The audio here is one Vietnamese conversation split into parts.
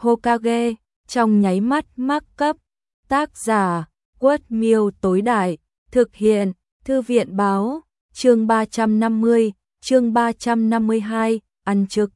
Hokage, trong nháy mắt mắc cấp. Tác giả, Quất Miêu tối đại, thực hiện, Thư viện báo, chương 350, chương 352, ăn trực.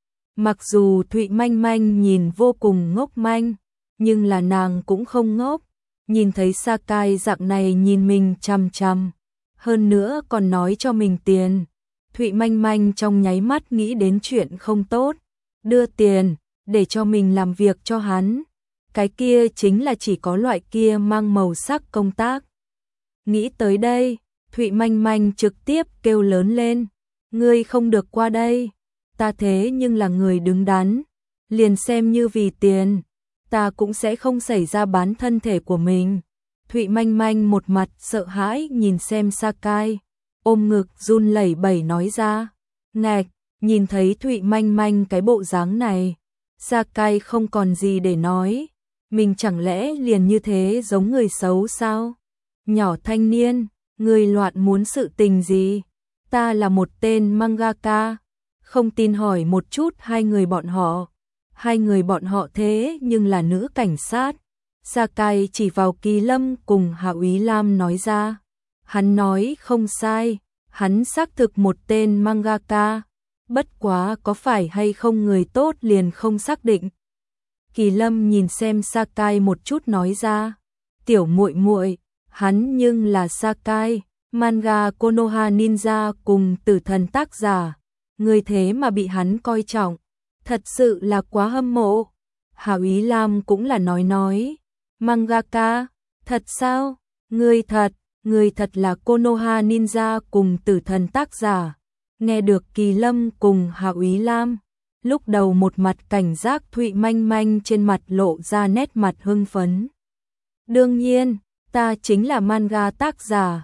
Mặc dù Thụy Manh Manh nhìn vô cùng ngốc manh, nhưng là nàng cũng không ngốc, nhìn thấy Sakai dạng này nhìn mình chằm chằm, hơn nữa còn nói cho mình tiền. Thụy Manh Manh trong nháy mắt nghĩ đến chuyện không tốt, đưa tiền, để cho mình làm việc cho hắn. Cái kia chính là chỉ có loại kia mang màu sắc công tác. Nghĩ tới đây, Thụy Manh Manh trực tiếp kêu lớn lên, ngươi không được qua đây, ta thế nhưng là người đứng đắn, liền xem như vì tiền, ta cũng sẽ không xảy ra bán thân thể của mình. Thụy Manh Manh một mặt sợ hãi nhìn xem Sakai, ôm ngực run lẩy bẩy nói ra. Ngạch, nhìn thấy Thụy Manh Manh cái bộ dáng này, Sakai không còn gì để nói, mình chẳng lẽ liền như thế giống người xấu sao? Nhỏ thanh niên, người loạn muốn sự tình gì? Ta là một tên mangaka, không tin hỏi một chút hai người bọn họ. Hai người bọn họ thế nhưng là nữ cảnh sát. Sakai chỉ vào Kỳ Lâm cùng Hạ Úy Lam nói ra. Hắn nói không sai, hắn xác thực một tên mangaka, bất quá có phải hay không người tốt liền không xác định. Kỳ Lâm nhìn xem Sakai một chút nói ra, tiểu muội muội, hắn nhưng là Sakai, manga Konoha Ninja cùng Tử Thần tác giả, người thế mà bị hắn coi trọng, thật sự là quá hâm mộ. Hạ Úy Lam cũng là nói, mangaka, thật sao? Người thật là Konoha Ninja cùng Tử Thần tác giả. Nghe được Kỳ Lâm cùng Hạ Úy Lam, lúc đầu một mặt cảnh giác Thụy Manh Manh trên mặt lộ ra nét mặt hưng phấn. Đương nhiên, ta chính là manga tác giả.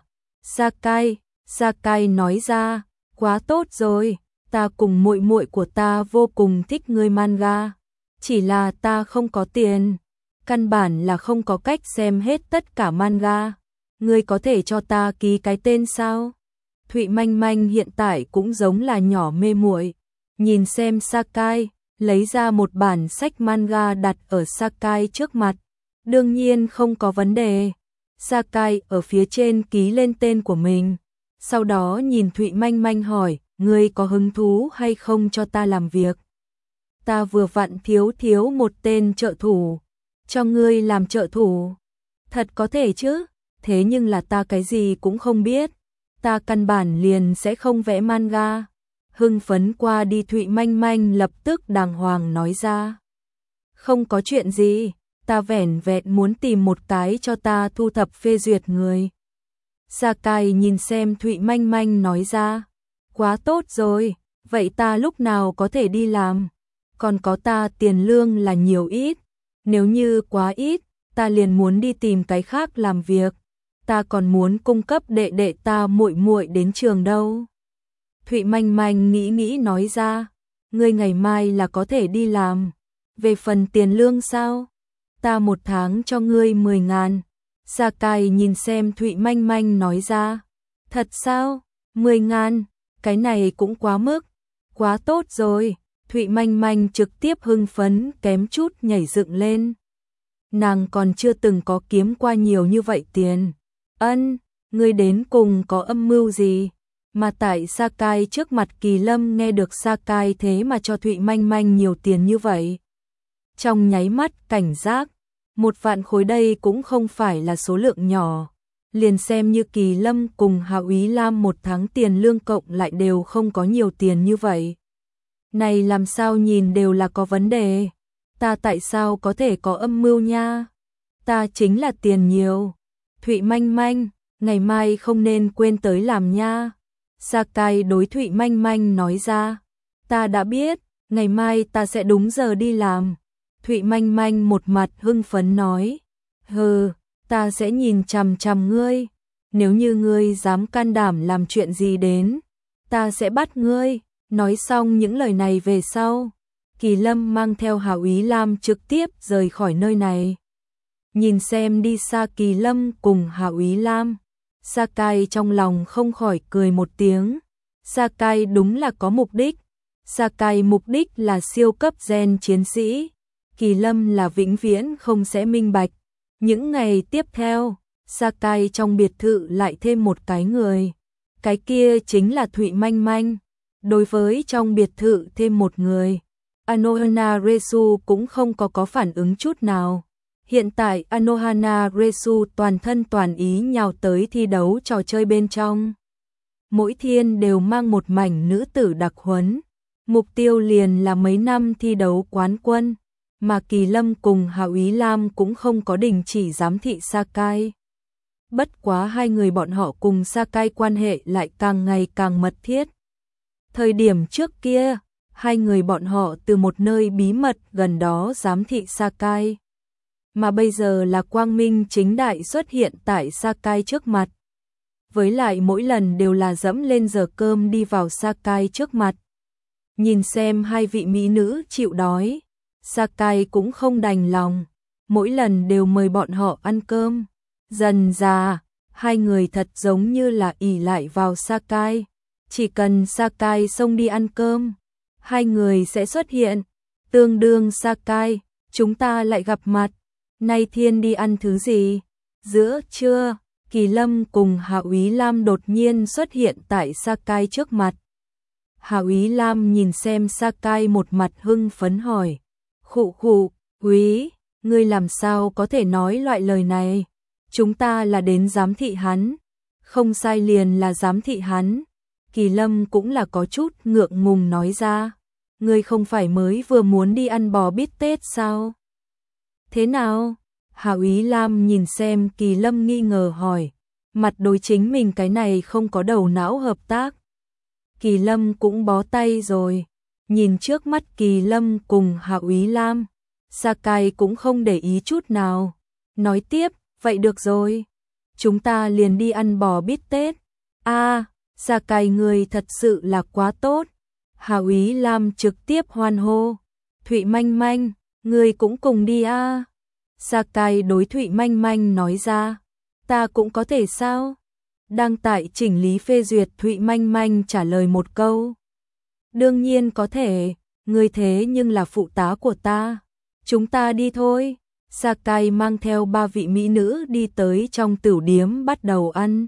Sakai nói ra, quá tốt rồi, ta cùng muội muội của ta vô cùng thích ngươi manga, chỉ là ta không có tiền, căn bản là không có cách xem hết tất cả manga, ngươi có thể cho ta ký cái tên sao? Thụy Manh Manh hiện tại cũng giống là nhỏ mê muội, nhìn xem Sakai, lấy ra một bản sách manga đặt ở Sakai trước mặt, đương nhiên không có vấn đề. Sakai ở phía trên ký lên tên của mình, sau đó nhìn Thụy Manh Manh hỏi, ngươi có hứng thú hay không cho ta làm việc? Ta vừa vặn thiếu một tên trợ thủ, cho ngươi làm trợ thủ. Thật có thể chứ, thế nhưng là ta cái gì cũng không biết, ta căn bản liền sẽ không vẽ manga. Hưng phấn qua đi Thụy Manh Manh lập tức đàng hoàng nói ra. Không có chuyện gì, ta vẻn vẹn muốn tìm một cái cho ta thu thập phê duyệt người. Sakai nhìn xem Thụy Manh Manh nói ra. Quá tốt rồi, vậy ta lúc nào có thể đi làm? Còn có ta tiền lương là nhiều ít, nếu như quá ít, ta liền muốn đi tìm cái khác làm việc. Ta còn muốn cung cấp đệ đệ ta muội muội đến trường đâu. Thụy Manh Manh nghĩ nói ra, ngươi ngày mai là có thể đi làm. Về phần tiền lương sao? Ta một tháng cho ngươi 10.000. Sakai nhìn xem Thụy Manh Manh nói ra. Thật sao? 10.000, cái này cũng quá mức. Quá tốt rồi. Thụy Manh Manh trực tiếp hưng phấn kém chút nhảy dựng lên. Nàng còn chưa từng có kiếm qua nhiều như vậy tiền. Ân, ngươi đến cùng có âm mưu gì? Mà tại Sakai trước mặt Kỳ Lâm nghe được Sakai thế mà cho Thụy Manh Manh nhiều tiền như vậy. Trong nháy mắt cảnh giác, 1 vạn khối đây cũng không phải là số lượng nhỏ. Liền xem như Kỳ Lâm cùng Hạ Úy Lam một tháng tiền lương cộng lại đều không có nhiều tiền như vậy. Này làm sao nhìn đều là có vấn đề. Ta tại sao có thể có âm mưu nha? Ta chính là tiền nhiều. Thụy Manh Manh, ngày mai không nên quên tới làm nha. Sakai đối Thụy Manh Manh nói ra. Ta đã biết, ngày mai ta sẽ đúng giờ đi làm. Thụy Manh Manh một mặt hưng phấn nói. Hừ, ta sẽ nhìn chằm chằm ngươi. Nếu như ngươi dám can đảm làm chuyện gì đến, ta sẽ bắt ngươi. Nói xong những lời này về sau, Kỳ Lâm mang theo Hạ Úy Lam trực tiếp rời khỏi nơi này. Nhìn xem đi xa Kỳ Lâm cùng Hạ Úy Lam, Sakai trong lòng không khỏi cười một tiếng. Sakai đúng là có mục đích. Sakai mục đích là siêu cấp gen chiến sĩ. Kỳ Lâm là vĩnh viễn không sẽ minh bạch. Những ngày tiếp theo, Sakai trong biệt thự lại thêm một cái người. Cái kia chính là Thụy Manh Manh. Đối với trong biệt thự thêm một người, Anohana Resu cũng không có phản ứng chút nào. Hiện tại Anohana Resu toàn thân toàn ý nhào tới thi đấu trò chơi bên trong. Mỗi thiên đều mang một mảnh nữ tử đặc huấn. Mục tiêu liền là mấy năm thi đấu quán quân. Mà Kỳ Lâm cùng Hạo Ý Lam cũng không có đình chỉ giám thị Sakai. Bất quá hai người bọn họ cùng Sakai quan hệ lại càng ngày càng mật thiết. Thời điểm trước kia, hai người bọn họ từ một nơi bí mật gần đó giám thị Sakai. Mà bây giờ là quang minh chính đại xuất hiện tại Sakai trước mặt. Với lại mỗi lần đều là dẫm lên giờ cơm đi vào Sakai trước mặt. Nhìn xem hai vị mỹ nữ chịu đói, Sakai cũng không đành lòng, mỗi lần đều mời bọn họ ăn cơm. Dần dà, hai người thật giống như là ỷ lại vào Sakai. Chỉ cần Sakai xông đi ăn cơm, hai người sẽ xuất hiện. Tương đương Sakai, chúng ta lại gặp mặt. Nay thiên đi ăn thứ gì? Giữa trưa, Kỳ Lâm cùng Hạo Ý Lam đột nhiên xuất hiện tại Sakai trước mặt. Hạo Ý Lam nhìn xem Sakai một mặt hưng phấn hỏi. Khụ khụ, Úy, ngươi làm sao có thể nói loại lời này? Chúng ta là đến giám thị hắn. Không sai liền là giám thị hắn. Kỳ Lâm cũng là có chút ngượng ngùng nói ra. Ngươi không phải mới vừa muốn đi ăn bò bít tết sao? Thế nào? Hạo Ý Lam nhìn xem Kỳ Lâm nghi ngờ hỏi. Mặt đối chính mình cái này không có đầu não hợp tác. Kỳ Lâm cũng bó tay rồi. Nhìn trước mắt Kỳ Lâm cùng Hạo Ý Lam, Sakai cũng không để ý chút nào. Nói tiếp, vậy được rồi. Chúng ta liền đi ăn bò bít tết. Sakai người thật sự là quá tốt. Hạo Ý Lam trực tiếp hoan hô. Thụy Manh Manh, người cũng cùng đi a. Sakai đối Thụy Manh Manh nói ra. Ta cũng có thể sao? Đang tại chỉnh lý phê duyệt, Thụy Manh Manh trả lời một câu. Đương nhiên có thể, người thế nhưng là phụ tá của ta. Chúng ta đi thôi. Sakai mang theo ba vị mỹ nữ đi tới trong tửu điếm bắt đầu ăn.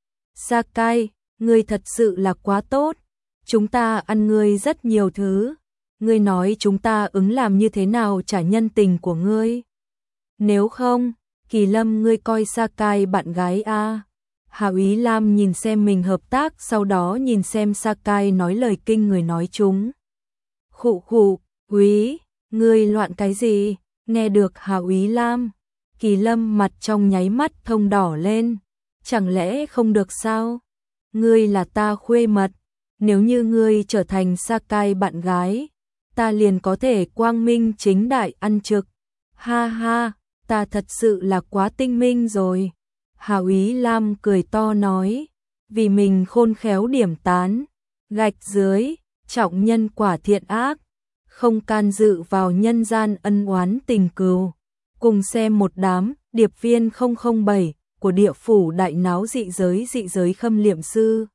Sakai, ngươi thật sự là quá tốt. Chúng ta ăn ngươi rất nhiều thứ. Ngươi nói chúng ta ứng làm như thế nào trả nhân tình của ngươi? Nếu không, Kỳ Lâm ngươi coi Sakai bạn gái a. Hạo Ý Lam nhìn xem mình hợp tác, sau đó nhìn xem Sakai nói lời kinh người nói chúng. Khụ khụ, Úy, ngươi loạn cái gì? Nghe được Hạo Ý Lam, Kỳ Lâm mặt trong nháy mắt thông đỏ lên. Chẳng lẽ không được sao? Ngươi là ta khuê mật, nếu như ngươi trở thành Sakai bạn gái, ta liền có thể quang minh chính đại ăn trực. Ha ha, ta thật sự là quá tinh minh rồi. Hạo Ý Lam cười to nói, vì mình khôn khéo điểm tán, gạch dưới, trọng nhân quả thiện ác, không can dự vào nhân gian ân oán tình cừu. Cùng xem một đám điệp viên 007 của địa phủ đại náo dị giới khâm liệm sư.